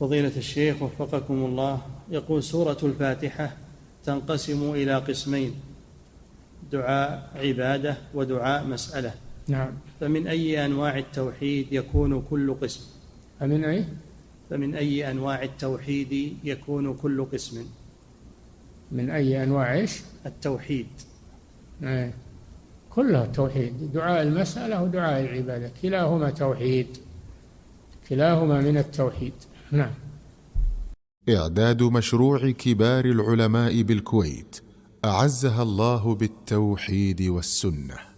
فضيلة الشيخ وفقكم الله، يقول سورة الفاتحة تنقسم إلى قسمين: دعاء عبادة ودعاء مسألة. نعم. فمن أي أنواع التوحيد يكون كل قسم؟ فمن أي أنواع التوحيد يكون كل قسم؟ من أي أنواع إيش؟ التوحيد. كلها توحيد، دعاء المسألة ودعاء العبادة كلاهما توحيد، كلاهما من التوحيد. نعم. إعداد مشروع كبار العلماء بالكويت أعزها الله بالتوحيد والسنة.